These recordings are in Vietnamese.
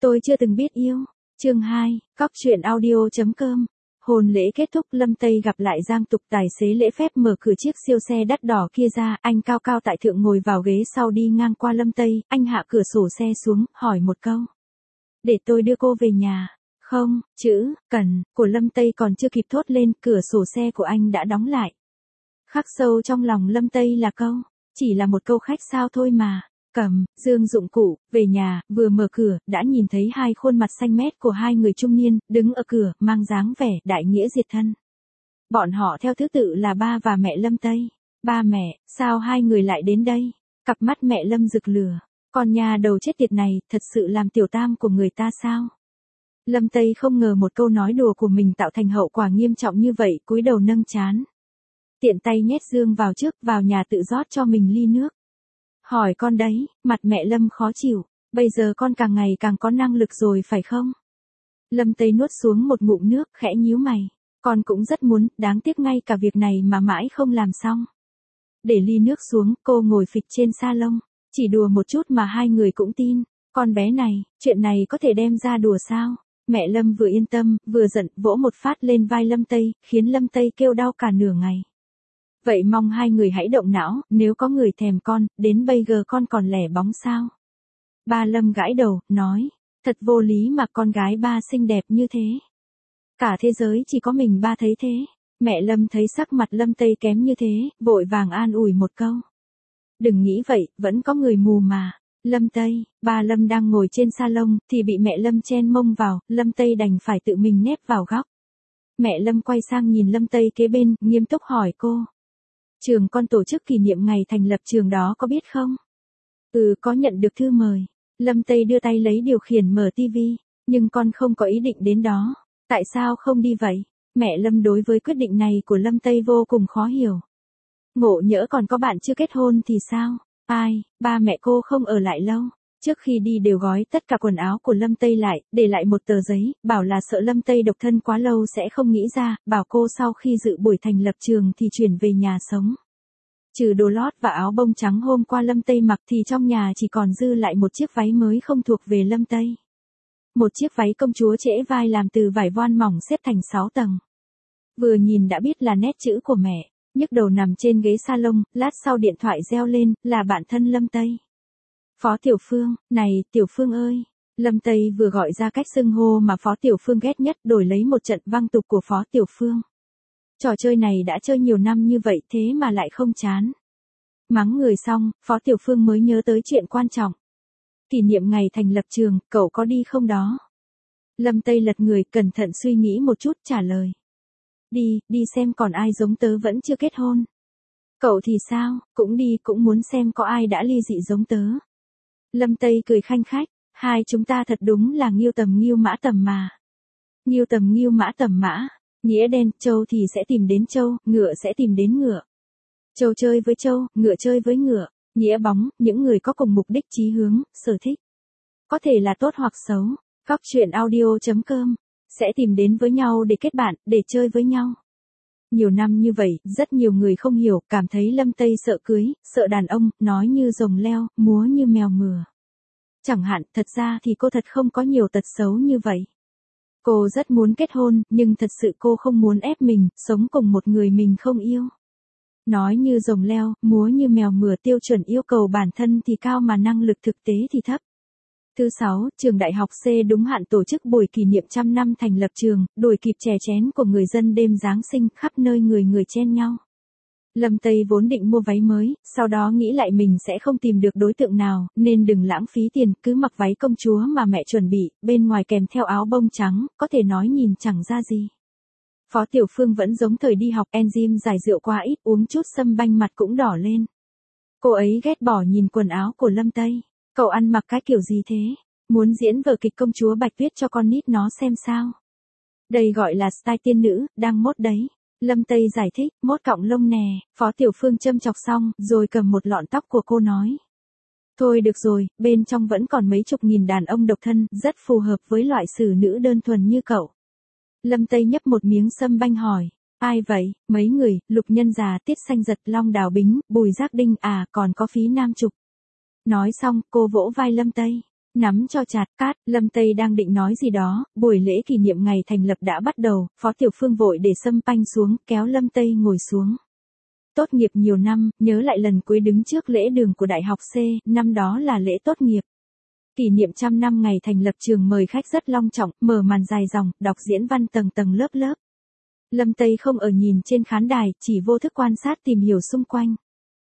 Tôi chưa từng biết yêu. Chương 2, Cóc truyện audio.com. Hôn lễ kết thúc, Lâm Tây gặp lại Giang Tục, tài xế lễ phép mở cửa chiếc siêu xe đắt đỏ kia ra, anh cao cao tại thượng ngồi vào ghế sau đi ngang qua Lâm Tây, anh hạ cửa sổ xe xuống, hỏi một câu. Để tôi đưa cô về nhà. Không, chữ, cần, của Lâm Tây còn chưa kịp thốt lên, cửa sổ xe của anh đã đóng lại. Khắc sâu trong lòng Lâm Tây là câu, chỉ là một câu khách sao thôi mà. Cầm, dương dụng cụ, về nhà, vừa mở cửa, đã nhìn thấy hai khuôn mặt xanh mét của hai người trung niên, đứng ở cửa, mang dáng vẻ đại nghĩa diệt thân. Bọn họ theo thứ tự là ba và mẹ Lâm Tây. Ba mẹ, sao hai người lại đến đây? Cặp mắt mẹ Lâm rực lửa. Con nhà đầu chết tiệt này, thật sự làm tiểu tam của người ta sao? Lâm Tây không ngờ một câu nói đùa của mình tạo thành hậu quả nghiêm trọng như vậy, cúi đầu nâng trán. Tiện tay nhét dương vào trước, vào nhà tự rót cho mình ly nước. Hỏi con đấy, mặt mẹ Lâm khó chịu, bây giờ con càng ngày càng có năng lực rồi phải không? Lâm Tây nuốt xuống một ngụm nước, khẽ nhíu mày. Con cũng rất muốn, đáng tiếc ngay cả việc này mà mãi không làm xong. Để ly nước xuống, cô ngồi phịch trên sa lông. Chỉ đùa một chút mà hai người cũng tin. Con bé này, chuyện này có thể đem ra đùa sao? Mẹ Lâm vừa yên tâm, vừa giận, vỗ một phát lên vai Lâm Tây, khiến Lâm Tây kêu đau cả nửa ngày. Vậy mong hai người hãy động não, nếu có người thèm con, đến bây giờ con còn lẻ bóng sao? Ba Lâm gãi đầu, nói, thật vô lý mà con gái ba xinh đẹp như thế. Cả thế giới chỉ có mình ba thấy thế. Mẹ Lâm thấy sắc mặt Lâm Tây kém như thế, vội vàng an ủi một câu. Đừng nghĩ vậy, vẫn có người mù mà. Lâm Tây, ba Lâm đang ngồi trên salon, thì bị mẹ Lâm chen mông vào, Lâm Tây đành phải tự mình nép vào góc. Mẹ Lâm quay sang nhìn Lâm Tây kế bên, nghiêm túc hỏi cô. Trường con tổ chức kỷ niệm ngày thành lập trường đó có biết không? Ừ, có nhận được thư mời. Lâm Tây đưa tay lấy điều khiển mở tivi, nhưng con không có ý định đến đó. Tại sao không đi vậy? Mẹ Lâm đối với quyết định này của Lâm Tây vô cùng khó hiểu. Ngộ nhỡ còn có bạn chưa kết hôn thì sao? Ai, ba mẹ cô không ở lại lâu. Trước khi đi đều gói tất cả quần áo của Lâm Tây lại, để lại một tờ giấy, bảo là sợ Lâm Tây độc thân quá lâu sẽ không nghĩ ra, bảo cô sau khi dự buổi thành lập trường thì chuyển về nhà sống. Trừ đồ lót và áo bông trắng hôm qua Lâm Tây mặc thì trong nhà chỉ còn dư lại một chiếc váy mới không thuộc về Lâm Tây. Một chiếc váy công chúa trễ vai làm từ vải voan mỏng xếp thành 6 tầng. Vừa nhìn đã biết là nét chữ của mẹ, nhức đầu nằm trên ghế salon, lát sau điện thoại reo lên, là bạn thân Lâm Tây. Phó Tiểu Phương, này, Tiểu Phương ơi. Lâm Tây vừa gọi ra cách xưng hô mà Phó Tiểu Phương ghét nhất, đổi lấy một trận văng tục của Phó Tiểu Phương. Trò chơi này đã chơi nhiều năm như vậy thế mà lại không chán. Mắng người xong, Phó Tiểu Phương mới nhớ tới chuyện quan trọng. Kỷ niệm ngày thành lập trường, cậu có đi không đó? Lâm Tây lật người, cẩn thận suy nghĩ một chút, trả lời. Đi xem còn ai giống tớ vẫn chưa kết hôn. Cậu thì sao, cũng đi, cũng muốn xem có ai đã ly dị giống tớ. Lâm Tây cười khanh khách, hai chúng ta thật đúng là nghiêu tầm nghiêu mã tầm mà. Nghiêu tầm nghiêu mã tầm mã, nghĩa đen, trâu thì sẽ tìm đến trâu, ngựa sẽ tìm đến ngựa. Trâu chơi với trâu, ngựa chơi với ngựa, nghĩa bóng, những người có cùng mục đích chí hướng, sở thích. Có thể là tốt hoặc xấu, Cóc truyện audio.com, sẽ tìm đến với nhau để kết bạn, để chơi với nhau. Nhiều năm như vậy, rất nhiều người không hiểu, cảm thấy Lâm Tây sợ cưới, sợ đàn ông, nói như rồng leo, múa như mèo mửa. Chẳng hạn, thật ra thì cô thật không có nhiều tật xấu như vậy. Cô rất muốn kết hôn, nhưng thật sự cô không muốn ép mình, sống cùng một người mình không yêu. Nói như rồng leo, múa như mèo mửa, tiêu chuẩn yêu cầu bản thân thì cao mà năng lực thực tế thì thấp. Thứ 6, trường đại học C đúng hạn tổ chức buổi kỷ niệm 100 năm thành lập trường, đuổi kịp chè chén của người dân đêm Giáng sinh, khắp nơi người chen nhau. Lâm Tây vốn định mua váy mới, sau đó nghĩ lại mình sẽ không tìm được đối tượng nào, nên đừng lãng phí tiền, cứ mặc váy công chúa mà mẹ chuẩn bị, bên ngoài kèm theo áo bông trắng, có thể nói nhìn chẳng ra gì. Phó Tiểu Phương vẫn giống thời đi học, enzyme giải rượu quá ít, uống chút sâm banh mặt cũng đỏ lên. Cô ấy ghét bỏ nhìn quần áo của Lâm Tây. Cậu ăn mặc cái kiểu gì thế? Muốn diễn vở kịch công chúa Bạch Tuyết cho con nít nó xem sao? Đây gọi là style tiên nữ, đang mốt đấy. Lâm Tây giải thích, mốt cọng lông nè. Phó Tiểu Phương châm chọc xong, rồi cầm một lọn tóc của cô nói. Thôi được rồi, bên trong vẫn còn mấy chục nghìn đàn ông độc thân, rất phù hợp với loại xử nữ đơn thuần như cậu. Lâm Tây nhấp một miếng sâm banh hỏi. Ai vậy? Mấy người, Lục Nhân Già, Tiết Xanh Giật, Long Đào Bính, Bùi Giác Đinh, còn có Phí Nam Trục. Nói xong, cô vỗ vai Lâm Tây. Nắm cho chặt, cát, Lâm Tây đang định nói gì đó, buổi lễ kỷ niệm ngày thành lập đã bắt đầu, Phó Tiểu Phương vội để sâm panh xuống, kéo Lâm Tây ngồi xuống. Tốt nghiệp nhiều năm, nhớ lại lần cuối đứng trước lễ đường của Đại học C, năm đó là lễ tốt nghiệp. Kỷ niệm 100 năm ngày thành lập trường mời khách rất long trọng, mở màn dài dòng, đọc diễn văn tầng tầng lớp lớp. Lâm Tây không ở nhìn trên khán đài, chỉ vô thức quan sát tìm hiểu xung quanh.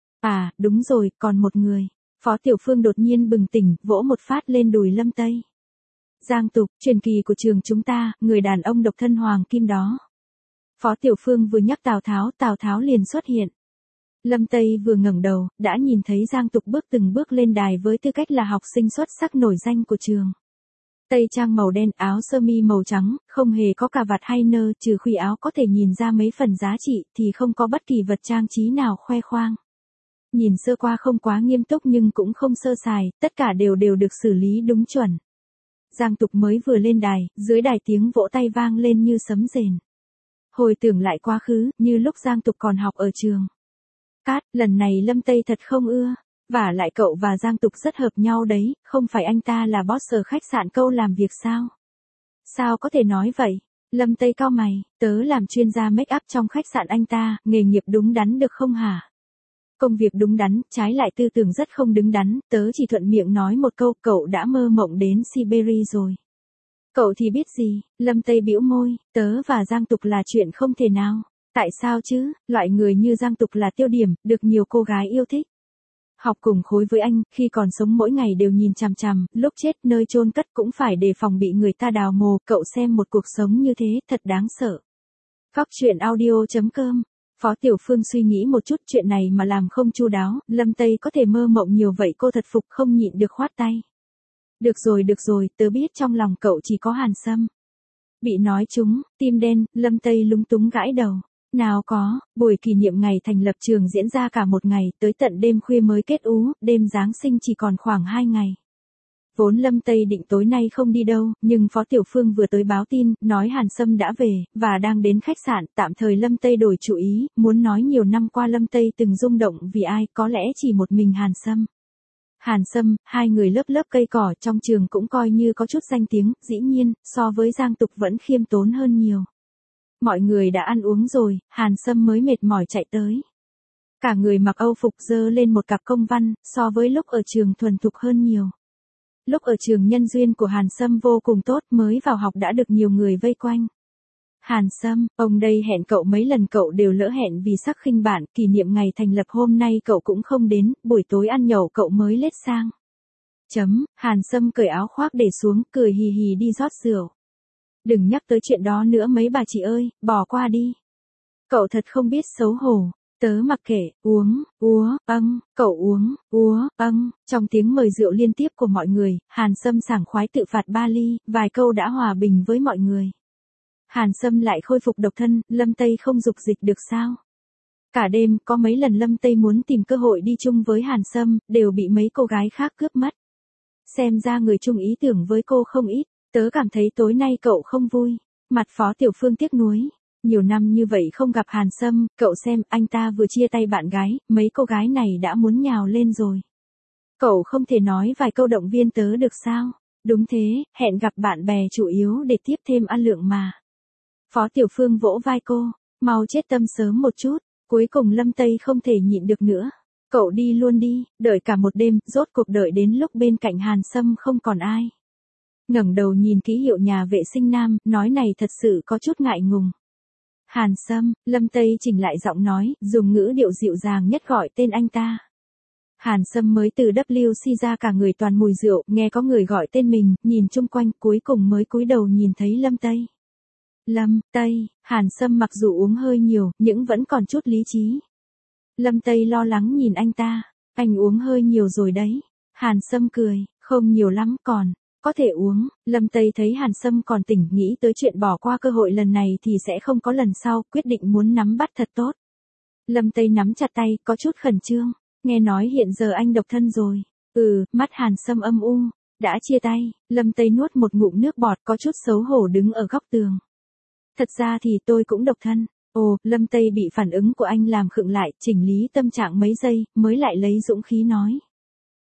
À, đúng rồi, còn một người. Phó Tiểu Phương đột nhiên bừng tỉnh, vỗ một phát lên đùi Lâm Tây. Giang Tục, truyền kỳ của trường chúng ta, người đàn ông độc thân hoàng kim đó. Phó Tiểu Phương vừa nhắc Tào Tháo liền xuất hiện. Lâm Tây vừa ngẩng đầu, đã nhìn thấy Giang Tục bước từng bước lên đài với tư cách là học sinh xuất sắc nổi danh của trường. Tây trang màu đen, áo sơ mi màu trắng, không hề có cà vạt hay nơ, trừ khuy áo có thể nhìn ra mấy phần giá trị thì không có bất kỳ vật trang trí nào khoe khoang. Nhìn sơ qua không quá nghiêm túc nhưng cũng không sơ sài, tất cả đều được xử lý đúng chuẩn. Giang Tục mới vừa lên đài, dưới đài tiếng vỗ tay vang lên như sấm rền. Hồi tưởng lại quá khứ, như lúc Giang Tục còn học ở trường. Cát, lần này Lâm Tây thật không ưa. Vả lại cậu và Giang Tục rất hợp nhau đấy, không phải anh ta là boss ở khách sạn câu làm việc sao? Sao có thể nói vậy? Lâm Tây cau mày, tớ làm chuyên gia make up trong khách sạn anh ta, nghề nghiệp đúng đắn được không hả? Công việc đúng đắn, trái lại tư tưởng rất không đứng đắn, tớ chỉ thuận miệng nói một câu, cậu đã mơ mộng đến Siberia rồi. Cậu thì biết gì, Lâm Tây bĩu môi, tớ và Giang Tục là chuyện không thể nào. Tại sao chứ, loại người như Giang Tục là tiêu điểm, được nhiều cô gái yêu thích. Học cùng khối với anh, khi còn sống mỗi ngày đều nhìn chằm chằm, lúc chết nơi chôn cất cũng phải đề phòng bị người ta đào mồ, cậu xem một cuộc sống như thế, thật đáng sợ. Góc truyện audio.com. Phó Tiểu Phương suy nghĩ một chút, chuyện này mà làm không chu đáo, Lâm Tây có thể mơ mộng nhiều vậy, cô thật phục, không nhịn được khoát tay. Được rồi, tớ biết trong lòng cậu chỉ có Hàn Sâm. Bị nói trúng, tim đen, Lâm Tây lúng túng gãi đầu. Nào có, buổi kỷ niệm ngày thành lập trường diễn ra cả một ngày, tới tận đêm khuya mới kết ú, đêm Giáng sinh chỉ còn khoảng 2 ngày. Vốn Lâm Tây định tối nay không đi đâu, nhưng Phó Tiểu Phương vừa tới báo tin, nói Hàn Sâm đã về, và đang đến khách sạn, tạm thời Lâm Tây đổi chủ ý, muốn nói nhiều năm qua Lâm Tây từng rung động vì ai, có lẽ chỉ một mình Hàn Sâm. Hàn Sâm, hai người lớp lớp cây cỏ trong trường cũng coi như có chút danh tiếng, dĩ nhiên, so với Giang Tục vẫn khiêm tốn hơn nhiều. Mọi người đã ăn uống rồi, Hàn Sâm mới mệt mỏi chạy tới. Cả người mặc âu phục dơ lên một cặp công văn, so với lúc ở trường thuần thục hơn nhiều. Lúc ở trường nhân duyên của Hàn Sâm vô cùng tốt, mới vào học đã được nhiều người vây quanh. Hàn Sâm, ông đây hẹn cậu mấy lần cậu đều lỡ hẹn vì sắc khinh bạn, kỷ niệm ngày thành lập hôm nay cậu cũng không đến, buổi tối ăn nhậu cậu mới lết sang. Hàn Sâm cởi áo khoác để xuống, cười hì hì đi rót rượu. Đừng nhắc tới chuyện đó nữa mấy bà chị ơi, bỏ qua đi. Cậu thật không biết xấu hổ. Tớ mặc kệ, uống, cậu uống, trong tiếng mời rượu liên tiếp của mọi người, Hàn Sâm sảng khoái tự phạt 3 ly, vài câu đã hòa bình với mọi người. Hàn Sâm lại khôi phục độc thân, Lâm Tây không dục dịch được sao? Cả đêm, có mấy lần Lâm Tây muốn tìm cơ hội đi chung với Hàn Sâm, đều bị mấy cô gái khác cướp mất. Xem ra người chung ý tưởng với cô không ít, tớ cảm thấy tối nay cậu không vui. Mặt Phó Tiểu Phương tiếc nuối. Nhiều năm như vậy không gặp Hàn Sâm, cậu xem, anh ta vừa chia tay bạn gái, mấy cô gái này đã muốn nhào lên rồi. Cậu không thể nói vài câu động viên tớ được sao? Đúng thế, hẹn gặp bạn bè chủ yếu để tiếp thêm ăn lượng mà. Phó Tiểu Phương vỗ vai cô, mau chết tâm sớm một chút, cuối cùng Lâm Tây không thể nhịn được nữa. Cậu đi luôn đi, đợi cả một đêm, rốt cuộc đợi đến lúc bên cạnh Hàn Sâm không còn ai. Ngẩng đầu nhìn ký hiệu nhà vệ sinh nam, nói này thật sự có chút ngại ngùng. Hàn Sâm, Lâm Tây chỉnh lại giọng nói, dùng ngữ điệu dịu dàng nhất gọi tên anh ta. Hàn Sâm mới từ WC ra cả người toàn mùi rượu, nghe có người gọi tên mình, nhìn chung quanh, cuối cùng mới cúi đầu nhìn thấy Lâm Tây. Lâm Tây, Hàn Sâm mặc dù uống hơi nhiều, nhưng vẫn còn chút lý trí. Lâm Tây lo lắng nhìn anh ta, anh uống hơi nhiều rồi đấy. Hàn Sâm cười, không nhiều lắm còn. Có thể uống, Lâm Tây thấy Hàn Sâm còn tỉnh, nghĩ tới chuyện bỏ qua cơ hội lần này thì sẽ không có lần sau, quyết định muốn nắm bắt thật tốt. Lâm Tây nắm chặt tay, có chút khẩn trương, nghe nói hiện giờ anh độc thân rồi. Mắt Hàn Sâm âm u, đã chia tay, Lâm Tây nuốt một ngụm nước bọt, có chút xấu hổ đứng ở góc tường. Thật ra thì tôi cũng độc thân. Ồ, Lâm Tây bị phản ứng của anh làm khựng lại, chỉnh lý tâm trạng mấy giây, mới lại lấy dũng khí nói.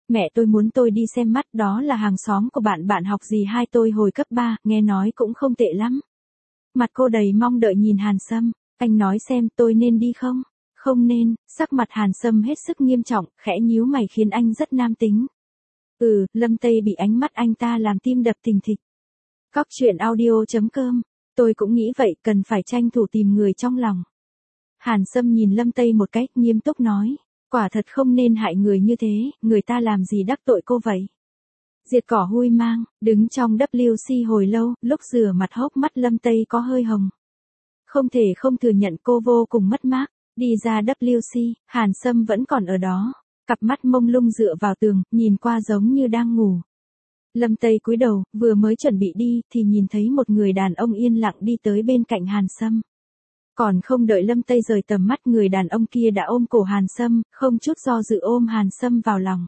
Mẹ tôi muốn tôi đi xem mắt, đó là hàng xóm của bạn bạn học dì hai tôi hồi cấp 3, nghe nói cũng không tệ lắm. Mặt cô đầy mong đợi nhìn Hàn Sâm, anh nói xem tôi nên đi không? Không nên, sắc mặt Hàn Sâm hết sức nghiêm trọng, khẽ nhíu mày khiến anh rất nam tính. Lâm Tây bị ánh mắt anh ta làm tim đập thình thịch. Cóc truyện audio.com, tôi cũng nghĩ vậy, cần phải tranh thủ tìm người trong lòng. Hàn Sâm nhìn Lâm Tây một cách nghiêm túc nói, quả thật không nên hại người như thế, người ta làm gì đắc tội cô vậy? Diệt cỏ hui mang, đứng trong WC hồi lâu, lúc rửa mặt hốc mắt Lâm Tây có hơi hồng. Không thể không thừa nhận cô vô cùng mất mát, đi ra WC, Hàn Sâm vẫn còn ở đó, cặp mắt mông lung dựa vào tường, nhìn qua giống như đang ngủ. Lâm Tây cúi đầu, vừa mới chuẩn bị đi, thì nhìn thấy một người đàn ông yên lặng đi tới bên cạnh Hàn Sâm. Còn không đợi Lâm Tây rời tầm mắt, người đàn ông kia đã ôm cổ Hàn Sâm, không chút do dự ôm Hàn Sâm vào lòng.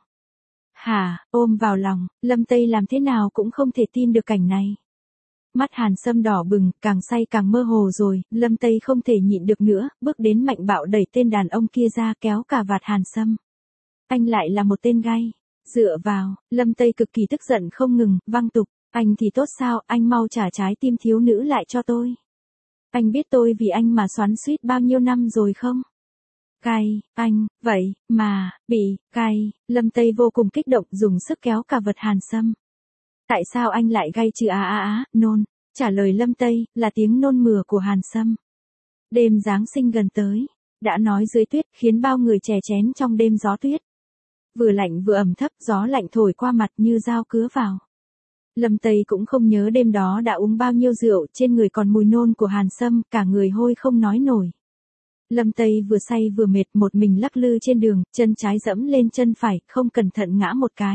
Hả, ôm vào lòng, Lâm Tây làm thế nào cũng không thể tin được cảnh này. Mắt Hàn Sâm đỏ bừng, càng say càng mơ hồ rồi, Lâm Tây không thể nhịn được nữa, bước đến mạnh bạo đẩy tên đàn ông kia ra, kéo cả vạt Hàn Sâm. Anh lại là một tên gay. Dựa vào, Lâm Tây cực kỳ tức giận không ngừng, văng tục, anh thì tốt sao, anh mau trả trái tim thiếu nữ lại cho tôi. Anh biết tôi vì anh mà xoắn xuýt bao nhiêu năm rồi không? Cay, anh, vậy, mà, bị, cay, Lâm Tây vô cùng kích động dùng sức kéo cả vật Hàn Sâm. Tại sao anh lại gay chứ nôn, trả lời Lâm Tây, là tiếng nôn mửa của Hàn Sâm. Đêm Giáng sinh gần tới, đã nói dưới tuyết khiến bao người chè chén trong đêm gió tuyết. Vừa lạnh vừa ẩm thấp, gió lạnh thổi qua mặt như dao cứa vào. Lâm Tây cũng không nhớ đêm đó đã uống bao nhiêu rượu, trên người còn mùi nôn của Hàn Sâm, cả người hôi không nói nổi. Lâm Tây vừa say vừa mệt, một mình lắc lư trên đường, chân trái dẫm lên chân phải, không cẩn thận ngã một cái.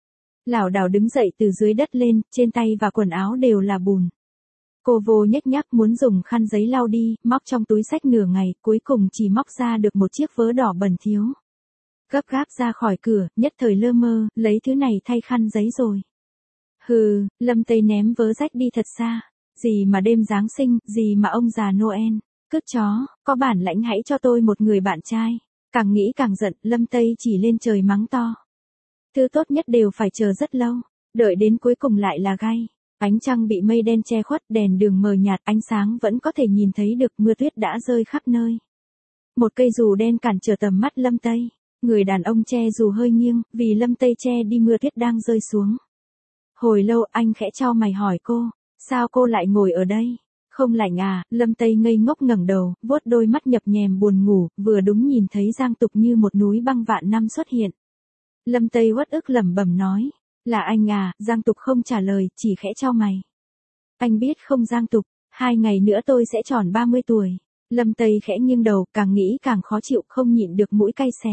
Lảo đảo đứng dậy từ dưới đất lên, trên tay và quần áo đều là bùn. Cô vô nhếch nhác muốn dùng khăn giấy lau đi, móc trong túi xách nửa ngày, cuối cùng chỉ móc ra được một chiếc vớ đỏ bẩn thỉu. Gấp gáp ra khỏi cửa, nhất thời lơ mơ, lấy thứ này thay khăn giấy rồi. Lâm Tây ném vớ rách đi thật xa. Gì mà đêm Giáng sinh, gì mà ông già Noel. Cứt chó, có bản lãnh hãy cho tôi một người bạn trai. Càng nghĩ càng giận, Lâm Tây chỉ lên trời mắng to. Thứ tốt nhất đều phải chờ rất lâu, đợi đến cuối cùng lại là gay. Ánh trăng bị mây đen che khuất, đèn đường mờ nhạt, ánh sáng vẫn có thể nhìn thấy được, mưa tuyết đã rơi khắp nơi. Một cây dù đen cản trở tầm mắt Lâm Tây. Người đàn ông che dù hơi nghiêng, vì Lâm Tây che đi mưa tuyết đang rơi xuống. Hồi lâu anh khẽ chau mày hỏi cô, sao cô lại ngồi ở đây? Không lạnh à? Lâm Tây ngây ngốc ngẩng đầu, vuốt đôi mắt nhập nhèm buồn ngủ, vừa đúng nhìn thấy Giang Tục như một núi băng vạn năm xuất hiện. Lâm Tây uất ức lẩm bẩm nói, là anh à? Giang Tục không trả lời, chỉ khẽ chau mày. Anh biết không Giang Tục, 2 ngày nữa tôi sẽ tròn 30 tuổi. Lâm Tây khẽ nghiêng đầu, càng nghĩ càng khó chịu, không nhịn được mũi cay xè.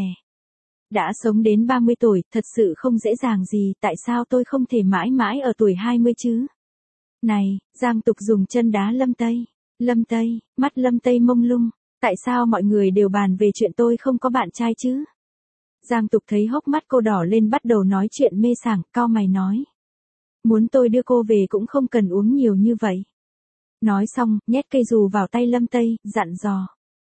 Đã sống đến 30 tuổi, thật sự không dễ dàng gì, tại sao tôi không thể mãi mãi ở tuổi 20 chứ? Này, Giang Tục dùng chân đá Lâm Tây. Lâm Tây, mắt Lâm Tây mông lung, tại sao mọi người đều bàn về chuyện tôi không có bạn trai chứ? Giang Tục thấy hốc mắt cô đỏ lên bắt đầu nói chuyện mê sảng, cau mày nói. Muốn tôi đưa cô về cũng không cần uống nhiều như vậy. Nói xong, nhét cây dù vào tay Lâm Tây, dặn dò.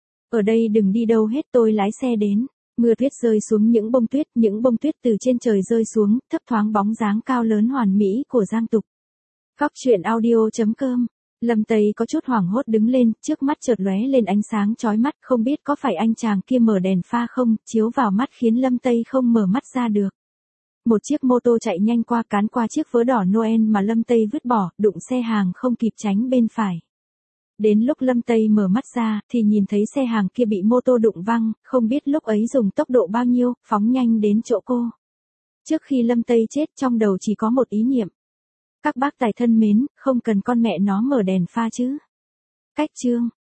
Ở đây đừng đi đâu hết, tôi lái xe đến. Mưa tuyết rơi xuống những bông tuyết từ trên trời rơi xuống, thấp thoáng bóng dáng cao lớn hoàn mỹ của Giang Tục. Cóc truyện audio.com. Lâm Tây có chút hoảng hốt đứng lên, trước mắt chợt lóe lên ánh sáng chói mắt, không biết có phải anh chàng kia mở đèn pha không, chiếu vào mắt khiến Lâm Tây không mở mắt ra được. Một chiếc mô tô chạy nhanh qua, cán qua chiếc vớ đỏ Noel mà Lâm Tây vứt bỏ, đụng xe hàng không kịp tránh bên phải. Đến lúc Lâm Tây mở mắt ra, thì nhìn thấy xe hàng kia bị mô tô đụng văng, không biết lúc ấy dùng tốc độ bao nhiêu, phóng nhanh đến chỗ cô. Trước khi Lâm Tây chết, trong đầu chỉ có một ý niệm. Các bác tài thân mến, không cần con mẹ nó mở đèn pha chứ. Cách chương.